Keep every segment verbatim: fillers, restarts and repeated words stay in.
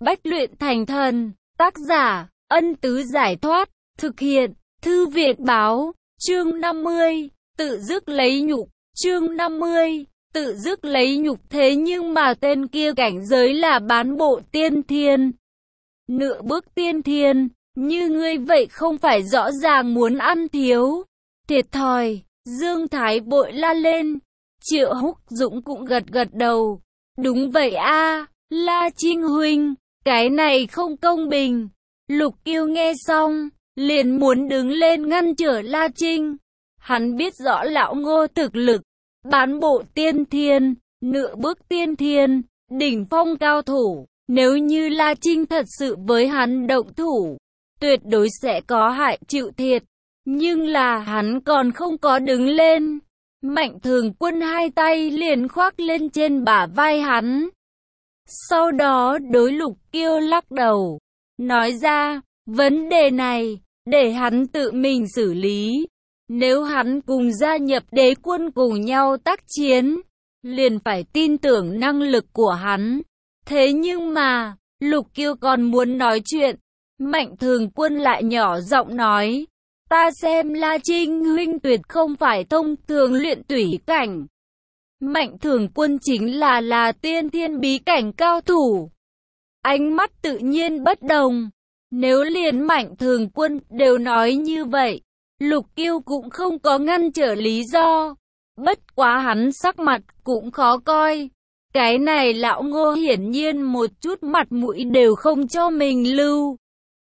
Bách luyện thành thần. Tác giả, Ân Tứ Giải Thoát. Thực hiện, Thư Viện Báo. Chương năm mươi. Tự dứt lấy nhục. Chương năm mươi. Tự dứt lấy nhục. Thế nhưng mà tên kia cảnh giới là bán bộ tiên thiên. Nửa bước tiên thiên. Như ngươi vậy không phải rõ ràng muốn ăn thiếu. Thiệt thòi. Dương Thái bội la lên. Triệu Húc Dũng cũng gật gật đầu. Đúng vậy a, La Trinh huynh, cái này không công bình. Lục Kiêu nghe xong, liền muốn đứng lên ngăn trở La Trinh. Hắn biết rõ lão Ngô thực lực, bán bộ tiên thiên, nửa bước tiên thiên, đỉnh phong cao thủ. Nếu như La Trinh thật sự với hắn động thủ, tuyệt đối sẽ có hại chịu thiệt. Nhưng là hắn còn không có đứng lên. Mạnh Thường Quân hai tay liền khoác lên trên bả vai hắn. Sau đó đối Lục Kiêu lắc đầu, nói ra, vấn đề này, để hắn tự mình xử lý. Nếu hắn cùng gia nhập đế quân cùng nhau tác chiến, liền phải tin tưởng năng lực của hắn. Thế nhưng mà, Lục Kiêu còn muốn nói chuyện. Mạnh Thường Quân lại nhỏ giọng nói, ta xem La Trinh huynh tuyệt không phải thông thường luyện tủy cảnh. Mạnh Thường Quân chính là là tiên thiên bí cảnh cao thủ. Ánh mắt tự nhiên bất đồng. Nếu liền Mạnh Thường Quân đều nói như vậy, Lục Kiêu cũng không có ngăn trở lý do. Bất quá hắn sắc mặt cũng khó coi. Cái này lão Ngô hiển nhiên một chút mặt mũi đều không cho mình lưu.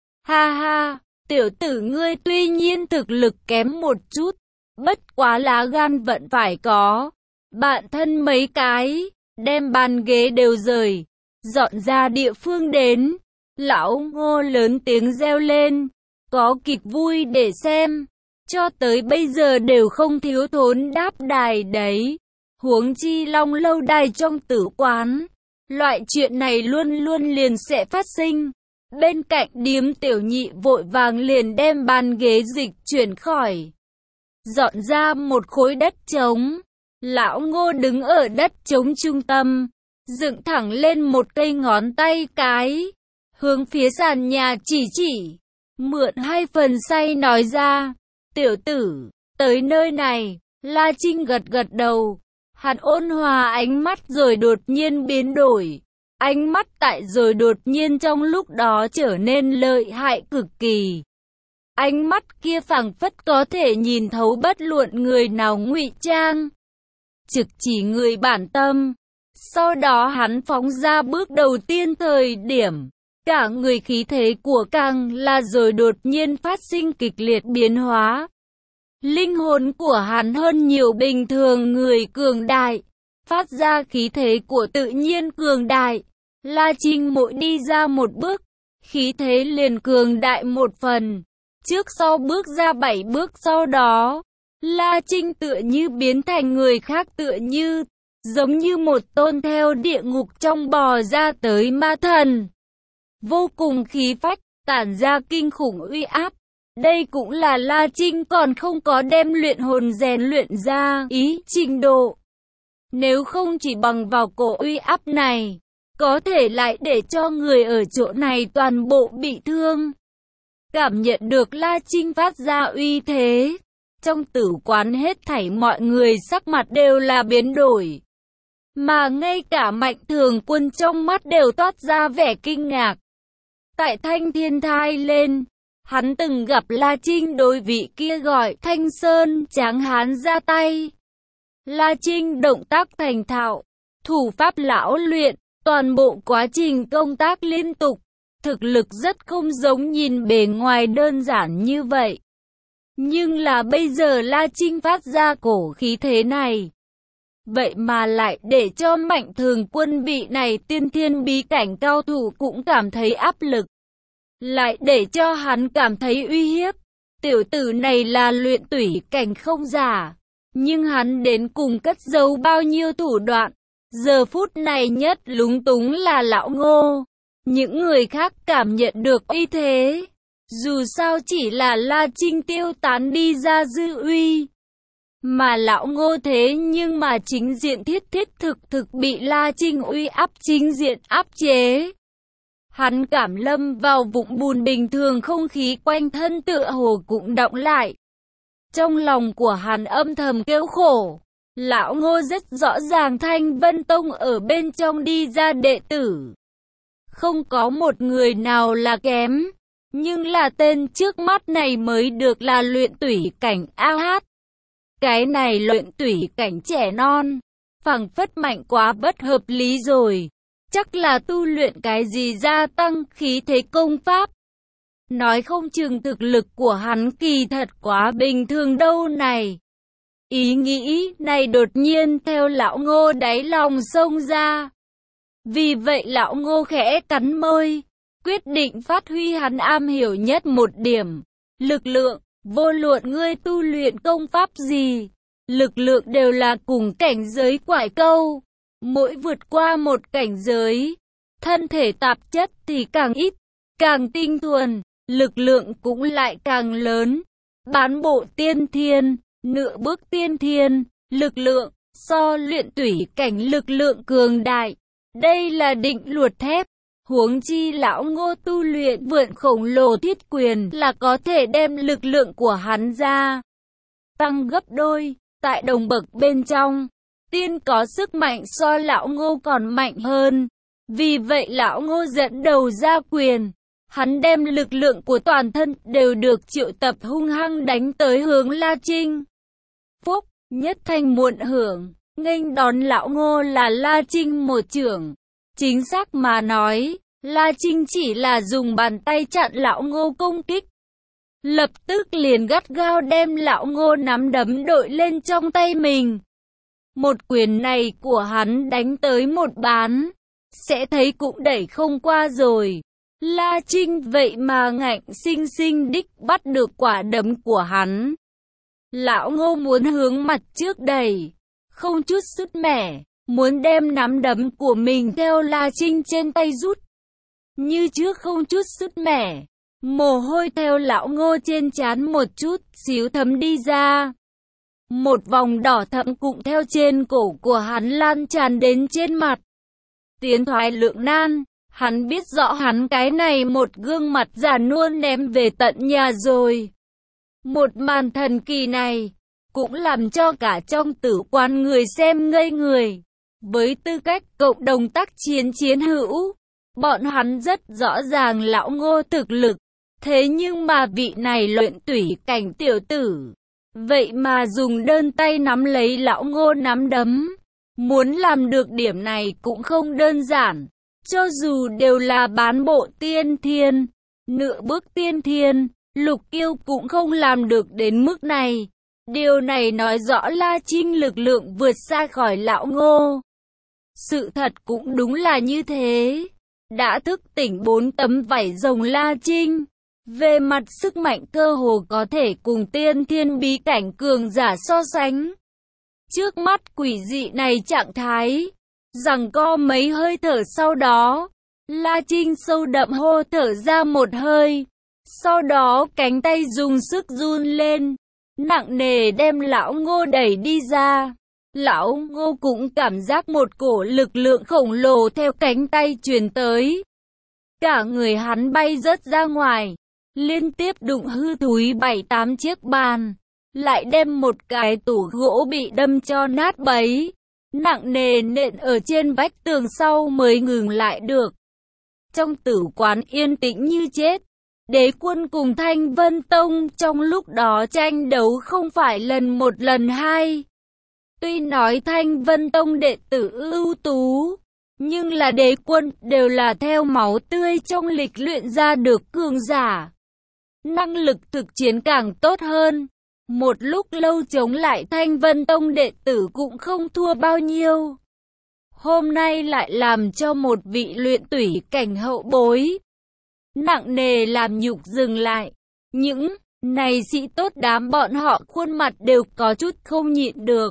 Ha ha, tiểu tử ngươi tuy nhiên thực lực kém một chút, bất quá lá gan vẫn phải có. Bạn thân mấy cái, đem bàn ghế đều rời, dọn ra địa phương đến. Lão Ngô lớn tiếng reo lên, có kịch vui để xem. Cho tới bây giờ đều không thiếu thốn đáp đài đấy. Huống chi Long lâu đài trong tử quán, loại chuyện này luôn luôn liền sẽ phát sinh. Bên cạnh Điếm Tiểu Nhị vội vàng liền đem bàn ghế dịch chuyển khỏi, dọn ra một khối đất trống. Lão Ngô đứng ở đất trống trung tâm, dựng thẳng lên một cây ngón tay cái, hướng phía sàn nhà chỉ chỉ, mượn hai phần say nói ra, tiểu tử, tới nơi này. La Trinh gật gật đầu, hắn ôn hòa ánh mắt rồi đột nhiên biến đổi. Ánh mắt tại rồi đột nhiên trong lúc đó trở nên lợi hại cực kỳ. Ánh mắt kia phảng phất có thể nhìn thấu bất luận người nào ngụy trang, trực chỉ người bản tâm. Sau đó hắn phóng ra bước đầu tiên thời điểm, cả người khí thế của càng là rồi đột nhiên phát sinh kịch liệt biến hóa. Linh hồn của hắn hơn nhiều bình thường người cường đại, phát ra khí thế của tự nhiên cường đại. La Trinh mỗi đi ra một bước, khí thế liền cường đại một phần. Trước sau bước ra bảy bước sau đó, La Trinh tựa như biến thành người khác, tựa như, giống như một tôn theo địa ngục trong bò ra tới ma thần. Vô cùng khí phách, tản ra kinh khủng uy áp. Đây cũng là La Trinh còn không có đem luyện hồn rèn luyện ra ý trình độ. Nếu không chỉ bằng vào cổ uy áp này, có thể lại để cho người ở chỗ này toàn bộ bị thương. Cảm nhận được La Trinh phát ra uy thế, trong tử quán hết thảy mọi người sắc mặt đều là biến đổi. Mà ngay cả Mạnh Thường Quân trong mắt đều toát ra vẻ kinh ngạc. Tại Thanh Thiên Thai lên, hắn từng gặp La Trinh đối vị kia gọi Thanh Sơn Tráng Hán ra tay. La Trinh động tác thành thạo, thủ pháp lão luyện, toàn bộ quá trình công tác liên tục, thực lực rất không giống nhìn bề ngoài đơn giản như vậy. Nhưng là bây giờ La Trinh phát ra cổ khí thế này, vậy mà lại để cho Mạnh Thường Quân bị này tiên thiên bí cảnh cao thủ cũng cảm thấy áp lực, lại để cho hắn cảm thấy uy hiếp. Tiểu tử này là luyện tủy cảnh không giả, nhưng hắn đến cùng cất giấu bao nhiêu thủ đoạn. Giờ phút này nhất lúng túng là lão Ngô. Những người khác cảm nhận được uy thế, dù sao chỉ là La Trinh tiêu tán đi ra dư uy, mà lão Ngô thế nhưng mà chính diện thiết thiết thực thực bị La Trinh uy áp chính diện áp chế. Hắn cảm lâm vào vũng bùn bình thường, không khí quanh thân tựa hồ cũng đọng lại. Trong lòng của hắn âm thầm kêu khổ. Lão Ngô rất rõ ràng Thanh Vân Tông ở bên trong đi ra đệ tử. Không có một người nào là kém. Nhưng là tên trước mắt này mới được là luyện tủy cảnh a hát. Cái này luyện tủy cảnh trẻ non. Phảng phất mạnh quá bất hợp lý rồi. Chắc là tu luyện cái gì gia tăng khí thế công pháp. Nói không chừng thực lực của hắn kỳ thật quá bình thường đâu này. Ý nghĩ này đột nhiên theo lão Ngô đáy lòng xông ra. Vì vậy lão Ngô khẽ cắn môi, quyết định phát huy hắn am hiểu nhất một điểm. Lực lượng, vô luận ngươi tu luyện công pháp gì, lực lượng đều là cùng cảnh giới quải câu. Mỗi vượt qua một cảnh giới, thân thể tạp chất thì càng ít, càng tinh thuần, lực lượng cũng lại càng lớn. Bán bộ tiên thiên, nửa bước tiên thiên, lực lượng, so luyện tủy cảnh lực lượng cường đại. Đây là định luật thép. Huống chi lão Ngô tu luyện vượn khổng lồ thiết quyền là có thể đem lực lượng của hắn ra tăng gấp đôi. Tại đồng bậc bên trong, tiên có sức mạnh so lão Ngô còn mạnh hơn. Vì vậy lão Ngô dẫn đầu ra quyền. Hắn đem lực lượng của toàn thân đều được triệu tập hung hăng đánh tới hướng La Trinh. Phúc, nhất thanh muộn hưởng, nghênh đón lão Ngô là La Trinh một chưởng. Chính xác mà nói, La Trinh chỉ là dùng bàn tay chặn lão Ngô công kích. Lập tức liền gắt gao đem lão Ngô nắm đấm đội lên trong tay mình. Một quyền này của hắn đánh tới một bán, sẽ thấy cũng đẩy không qua rồi. La Trinh vậy mà ngạnh sinh sinh đích bắt được quả đấm của hắn. Lão Ngô muốn hướng mặt trước đẩy, không chút sứt mẻ, muốn đem nắm đấm của mình theo La Trinh trên tay rút. Như trước không chút sứt mẻ, mồ hôi theo lão Ngô trên trán một chút xíu thấm đi ra. Một vòng đỏ thẫm cũng theo trên cổ của hắn lan tràn đến trên mặt. Tiến thoái lưỡng nan, hắn biết rõ hắn cái này một gương mặt già nua ném về tận nhà rồi. Một màn thần kỳ này cũng làm cho cả trong tử quan người xem ngây người. Với tư cách cộng đồng tác chiến chiến hữu, bọn hắn rất rõ ràng lão Ngô thực lực. Thế nhưng mà vị này luyện tủy cảnh tiểu tử, vậy mà dùng đơn tay nắm lấy lão Ngô nắm đấm. Muốn làm được điểm này cũng không đơn giản. Cho dù đều là bán bộ tiên thiên, nửa bước tiên thiên, Lục Kiêu cũng không làm được đến mức này. Điều này nói rõ La Trinh lực lượng vượt xa khỏi lão Ngô. Sự thật cũng đúng là như thế. Đã thức tỉnh bốn tấm vảy rồng La Trinh, về mặt sức mạnh cơ hồ có thể cùng tiên thiên bí cảnh cường giả so sánh. Trước mắt quỷ dị này trạng thái, giằng co mấy hơi thở sau đó, La Trinh sâu đậm hô thở ra một hơi. Sau đó cánh tay dùng sức run lên, nặng nề đem lão Ngô đẩy đi ra. Lão Ngô cũng cảm giác một cổ lực lượng khổng lồ theo cánh tay truyền tới. Cả người hắn bay rớt ra ngoài, liên tiếp đụng hư thúi bảy tám chiếc bàn, lại đem một cái tủ gỗ bị đâm cho nát bấy, nặng nề nện ở trên vách tường sau mới ngừng lại được. Trong tử quán yên tĩnh như chết. Đế quân cùng Thanh Vân Tông trong lúc đó tranh đấu không phải lần một lần hai. Tuy nói Thanh Vân Tông đệ tử ưu tú, nhưng là đế quân đều là theo máu tươi trong lịch luyện ra được cường giả. Năng lực thực chiến càng tốt hơn. Một lúc lâu chống lại Thanh Vân Tông đệ tử cũng không thua bao nhiêu. Hôm nay lại làm cho một vị luyện tủy cảnh hậu bối nặng nề làm nhục dừng lại. Những này sĩ tốt đám bọn họ khuôn mặt đều có chút không nhịn được.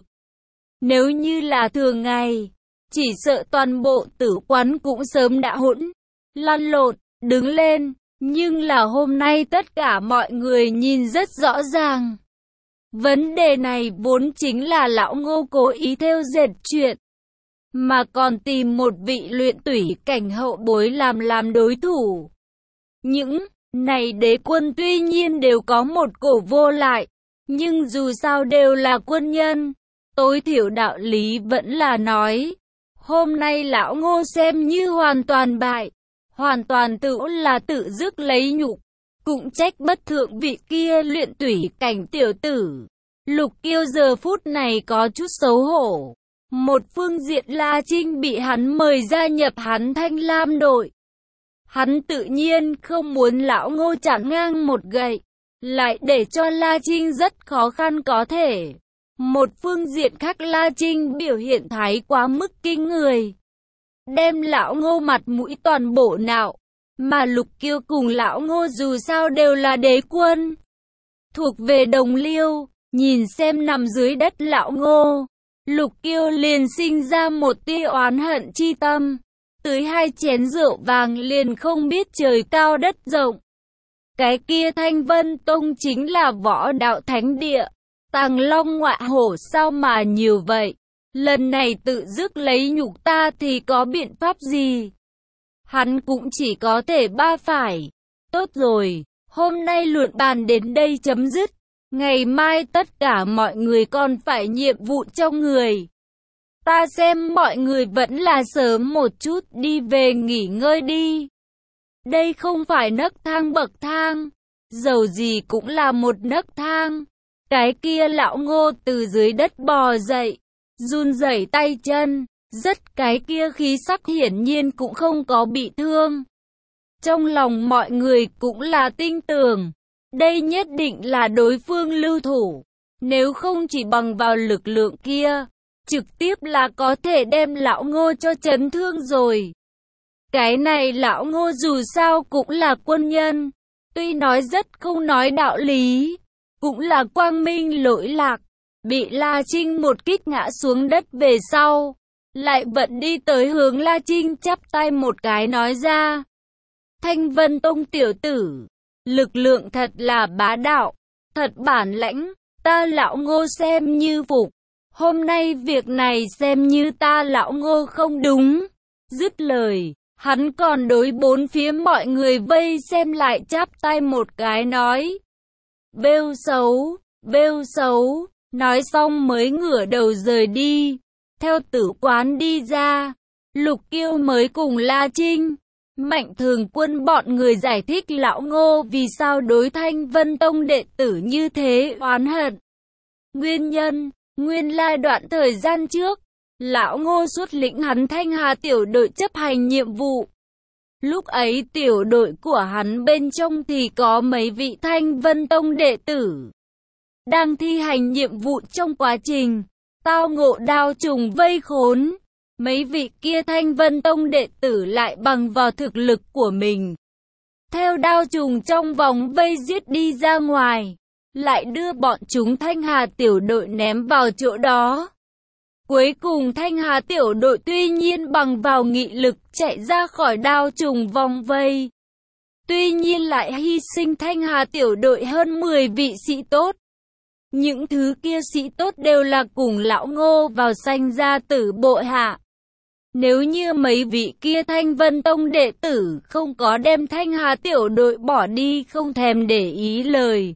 Nếu như là thường ngày, chỉ sợ toàn bộ tử quán cũng sớm đã hỗn lăn lộn, đứng lên. Nhưng là hôm nay tất cả mọi người nhìn rất rõ ràng. Vấn đề này vốn chính là lão Ngô cố ý theo dệt chuyện. mà còn tìm một vị luyện tủy cảnh hậu bối làm làm đối thủ. Những này đế quân tuy nhiên đều có một cổ vô lại, nhưng dù sao đều là quân nhân, tối thiểu đạo lý vẫn là nói. Hôm nay lão Ngô xem như hoàn toàn bại, hoàn toàn tự là tự dứt lấy nhục, cũng trách bất thượng vị kia luyện tủy cảnh tiểu tử. Lục Kiêu giờ phút này có chút xấu hổ. Một phương diện La Trinh bị hắn mời gia nhập hắn Thanh Lam đội. Hắn tự nhiên không muốn lão Ngô chặn ngang một gậy, lại để cho La Trinh rất khó khăn có thể. Một phương diện khác La Trinh biểu hiện thái quá mức kinh người, đem lão Ngô mặt mũi toàn bộ nạo, mà Lục Kiêu cùng lão Ngô dù sao đều là đế quân, thuộc về đồng liêu, nhìn xem nằm dưới đất lão Ngô, Lục Kiêu liền sinh ra một tia oán hận chi tâm, tới hai chén rượu vàng liền không biết trời cao đất rộng. Cái kia Thanh Vân Tông chính là võ đạo thánh địa, Tàng Long ngọa hổ sao mà nhiều vậy, lần này tự dứt lấy nhục ta thì có biện pháp gì? Hắn cũng chỉ có thể ba phải. Tốt rồi, hôm nay luận bàn đến đây chấm dứt, ngày mai tất cả mọi người còn phải nhiệm vụ trong người. Ta xem mọi người vẫn là sớm một chút đi về nghỉ ngơi đi. Đây không phải nấc thang bậc thang, dầu gì cũng là một nấc thang. Cái kia lão Ngô từ dưới đất bò dậy, run rẩy tay chân, rất cái kia khí sắc hiển nhiên cũng không có bị thương. Trong lòng mọi người cũng là tin tưởng, đây nhất định là đối phương lưu thủ, nếu không chỉ bằng vào lực lượng kia, trực tiếp là có thể đem lão Ngô cho chấn thương rồi. Cái này lão Ngô dù sao cũng là quân nhân, tuy nói rất không nói đạo lý, cũng là quang minh lỗi lạc, bị La Trinh một kích ngã xuống đất về sau, lại vẫn đi tới hướng La Trinh chắp tay một cái nói ra. Thanh Vân Tông tiểu tử, lực lượng thật là bá đạo, thật bản lãnh, ta lão Ngô xem như phục, hôm nay việc này xem như ta lão Ngô không đúng. Dứt lời, hắn còn đối bốn phía mọi người vây xem lại chắp tay một cái nói. Bêu xấu, bêu xấu, nói xong mới ngửa đầu rời đi. Theo tử quán đi ra, Lục Kiêu mới cùng La Trinh, Mạnh Thường Quân bọn người giải thích lão Ngô vì sao đối Thanh Vân Tông đệ tử như thế oán hận. Nguyên nhân, nguyên lai đoạn thời gian trước, lão Ngô xuất lĩnh hắn Thanh Hà tiểu đội chấp hành nhiệm vụ. Lúc ấy tiểu đội của hắn bên trong thì có mấy vị Thanh Vân Tông đệ tử. Đang thi hành nhiệm vụ trong quá trình, tao ngộ đao trùng vây khốn. Mấy vị kia Thanh Vân Tông đệ tử lại bằng vào thực lực của mình, theo đao trùng trong vòng vây giết đi ra ngoài, lại đưa bọn chúng Thanh Hà tiểu đội ném vào chỗ đó. Cuối cùng Thanh Hà tiểu đội tuy nhiên bằng vào nghị lực chạy ra khỏi đao trùng vòng vây, tuy nhiên lại hy sinh Thanh Hà tiểu đội hơn mười vị sĩ tốt. Những thứ kia sĩ tốt đều là cùng lão Ngô vào sanh ra tử bộ hạ. Nếu như mấy vị kia Thanh Vân Tông đệ tử không có đem Thanh Hà tiểu đội bỏ đi không thèm để ý lời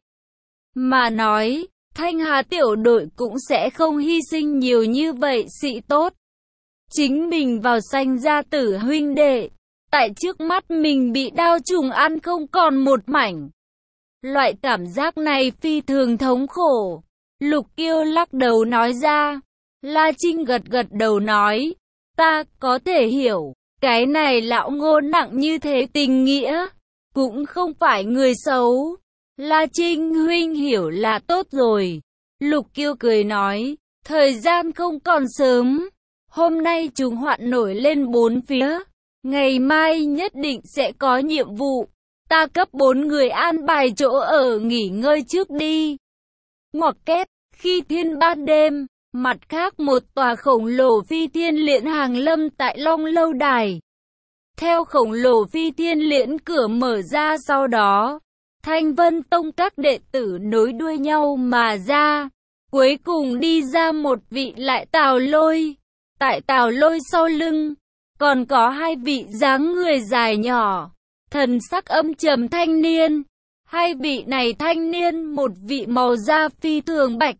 mà nói, Thanh Hà tiểu đội cũng sẽ không hy sinh nhiều như vậy sĩ tốt. Chính mình vào sanh ra tử huynh đệ, tại trước mắt mình bị đao trùng ăn không còn một mảnh. Loại cảm giác này phi thường thống khổ. Lục Kiêu lắc đầu nói ra. La Trinh gật gật đầu nói, ta có thể hiểu, cái này lão Ngô nặng như thế tình nghĩa, cũng không phải người xấu. La Trinh huynh hiểu là tốt rồi. Lục Kiêu cười nói, thời gian không còn sớm, hôm nay chúng hoạn nổi lên bốn phía, ngày mai nhất định sẽ có nhiệm vụ, ta cấp bốn người an bài chỗ ở nghỉ ngơi trước đi. Ngoặc kép, khi thiên ban đêm, mặt khác một tòa khổng lồ phi thiên liễn hàng lâm tại Long Lâu Đài. Theo khổng lồ phi thiên liễn cửa mở ra sau đó, Thanh Vân Tông các đệ tử nối đuôi nhau mà ra. Cuối cùng đi ra một vị lại Tào Lôi. tại Tào Lôi sau lưng, còn có hai vị dáng người dài nhỏ, thần sắc âm trầm thanh niên. Hai vị này thanh niên, một vị màu da phi thường bạch,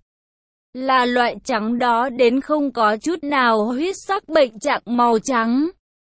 là loại trắng đó đến không có chút nào huyết sắc bệnh trạng màu trắng,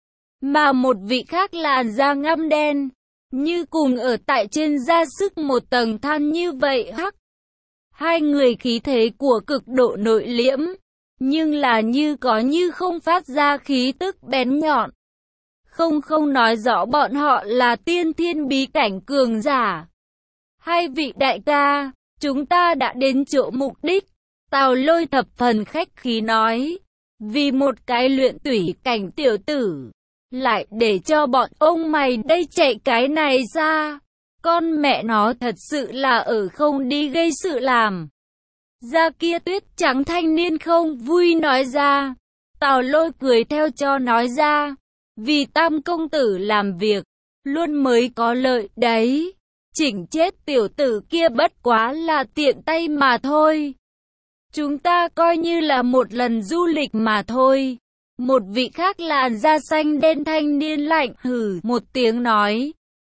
mà một vị khác là da ngăm đen, như cùng ở tại trên da sức một tầng than như vậy hắc. Hai người khí thế của cực độ nội liễm, nhưng là như có như không phát ra khí tức bén nhọn. Không không nói rõ bọn họ là tiên thiên bí cảnh cường giả. Hai vị đại ca, chúng ta đã đến chỗ mục đích. Tào Lôi thập phần khách khí nói, vì một cái luyện tủy cảnh tiểu tử, lại để cho bọn ông mày đây chạy cái này ra. Con mẹ nó thật sự là ở không đi gây sự làm. Da kia tuyết trắng thanh niên không vui nói ra. Tào Lôi cười theo cho nói ra, vì Tam công tử làm việc, luôn mới có lợi đấy. Chỉnh chết tiểu tử kia bất quá là tiện tay mà thôi. Chúng ta coi như là một lần du lịch mà thôi. Một vị khác làn da xanh đen thanh niên lạnh hừ một tiếng nói.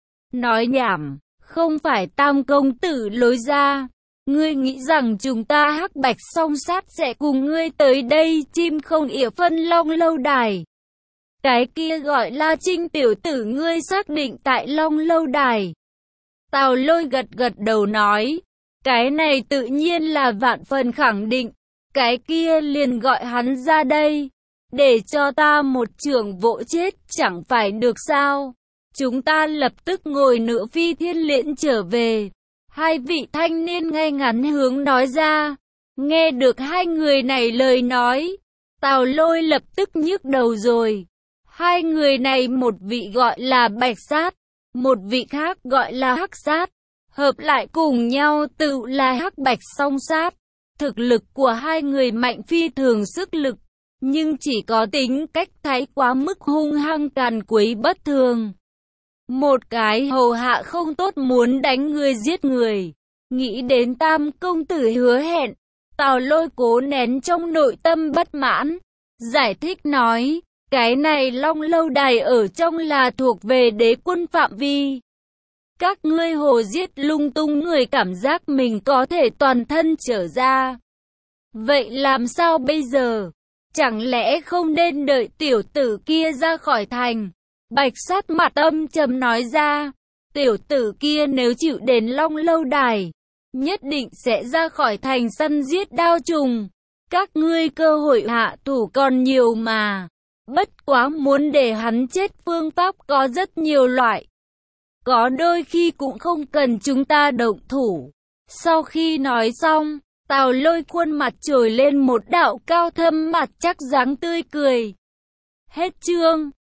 Nói nhảm, không phải Tam công tử lối ra. Ngươi nghĩ rằng chúng ta hắc bạch song sát sẽ cùng ngươi tới đây chim không ỉa phân Long Lâu Đài. Cái kia gọi là Trinh tiểu tử ngươi xác định tại Long Lâu Đài. Tào Lôi gật gật đầu nói, cái này tự nhiên là vạn phần khẳng định, cái kia liền gọi hắn ra đây, để cho ta một chưởng vỗ chết chẳng phải được sao. Chúng ta lập tức ngồi nửa phi thiên liễn trở về. Hai vị thanh niên ngay ngắn hướng nói ra, nghe được hai người này lời nói, Tào Lôi lập tức nhức đầu rồi. Hai người này một vị gọi là bạch sát, một vị khác gọi là hắc sát, hợp lại cùng nhau tự là hắc bạch song sát. Thực lực của hai người mạnh phi thường sức lực, nhưng chỉ có tính cách thái quá mức hung hăng càn quấy bất thường. Một cái hầu hạ không tốt muốn đánh người giết người. Nghĩ đến Tam công tử hứa hẹn, Tào Lôi cố nén trong nội tâm bất mãn, giải thích nói, cái này Long Lâu Đài ở trong là thuộc về đế quân phạm vi. Các ngươi hồ giết lung tung người cảm giác mình có thể toàn thân trở ra. Vậy làm sao bây giờ? Chẳng lẽ không nên đợi tiểu tử kia ra khỏi thành? Bạch sát mặt âm trầm nói ra, tiểu tử kia nếu chịu đến Long Lâu Đài, nhất định sẽ ra khỏi thành săn giết đao trùng. Các ngươi cơ hội hạ thủ còn nhiều mà. Bất quá muốn để hắn chết phương pháp có rất nhiều loại. Có đôi khi cũng không cần chúng ta động thủ. Sau khi nói xong, Tào Lôi khuôn mặt trồi lên một đạo cao thâm mặt chắc dáng tươi cười. Hết chương.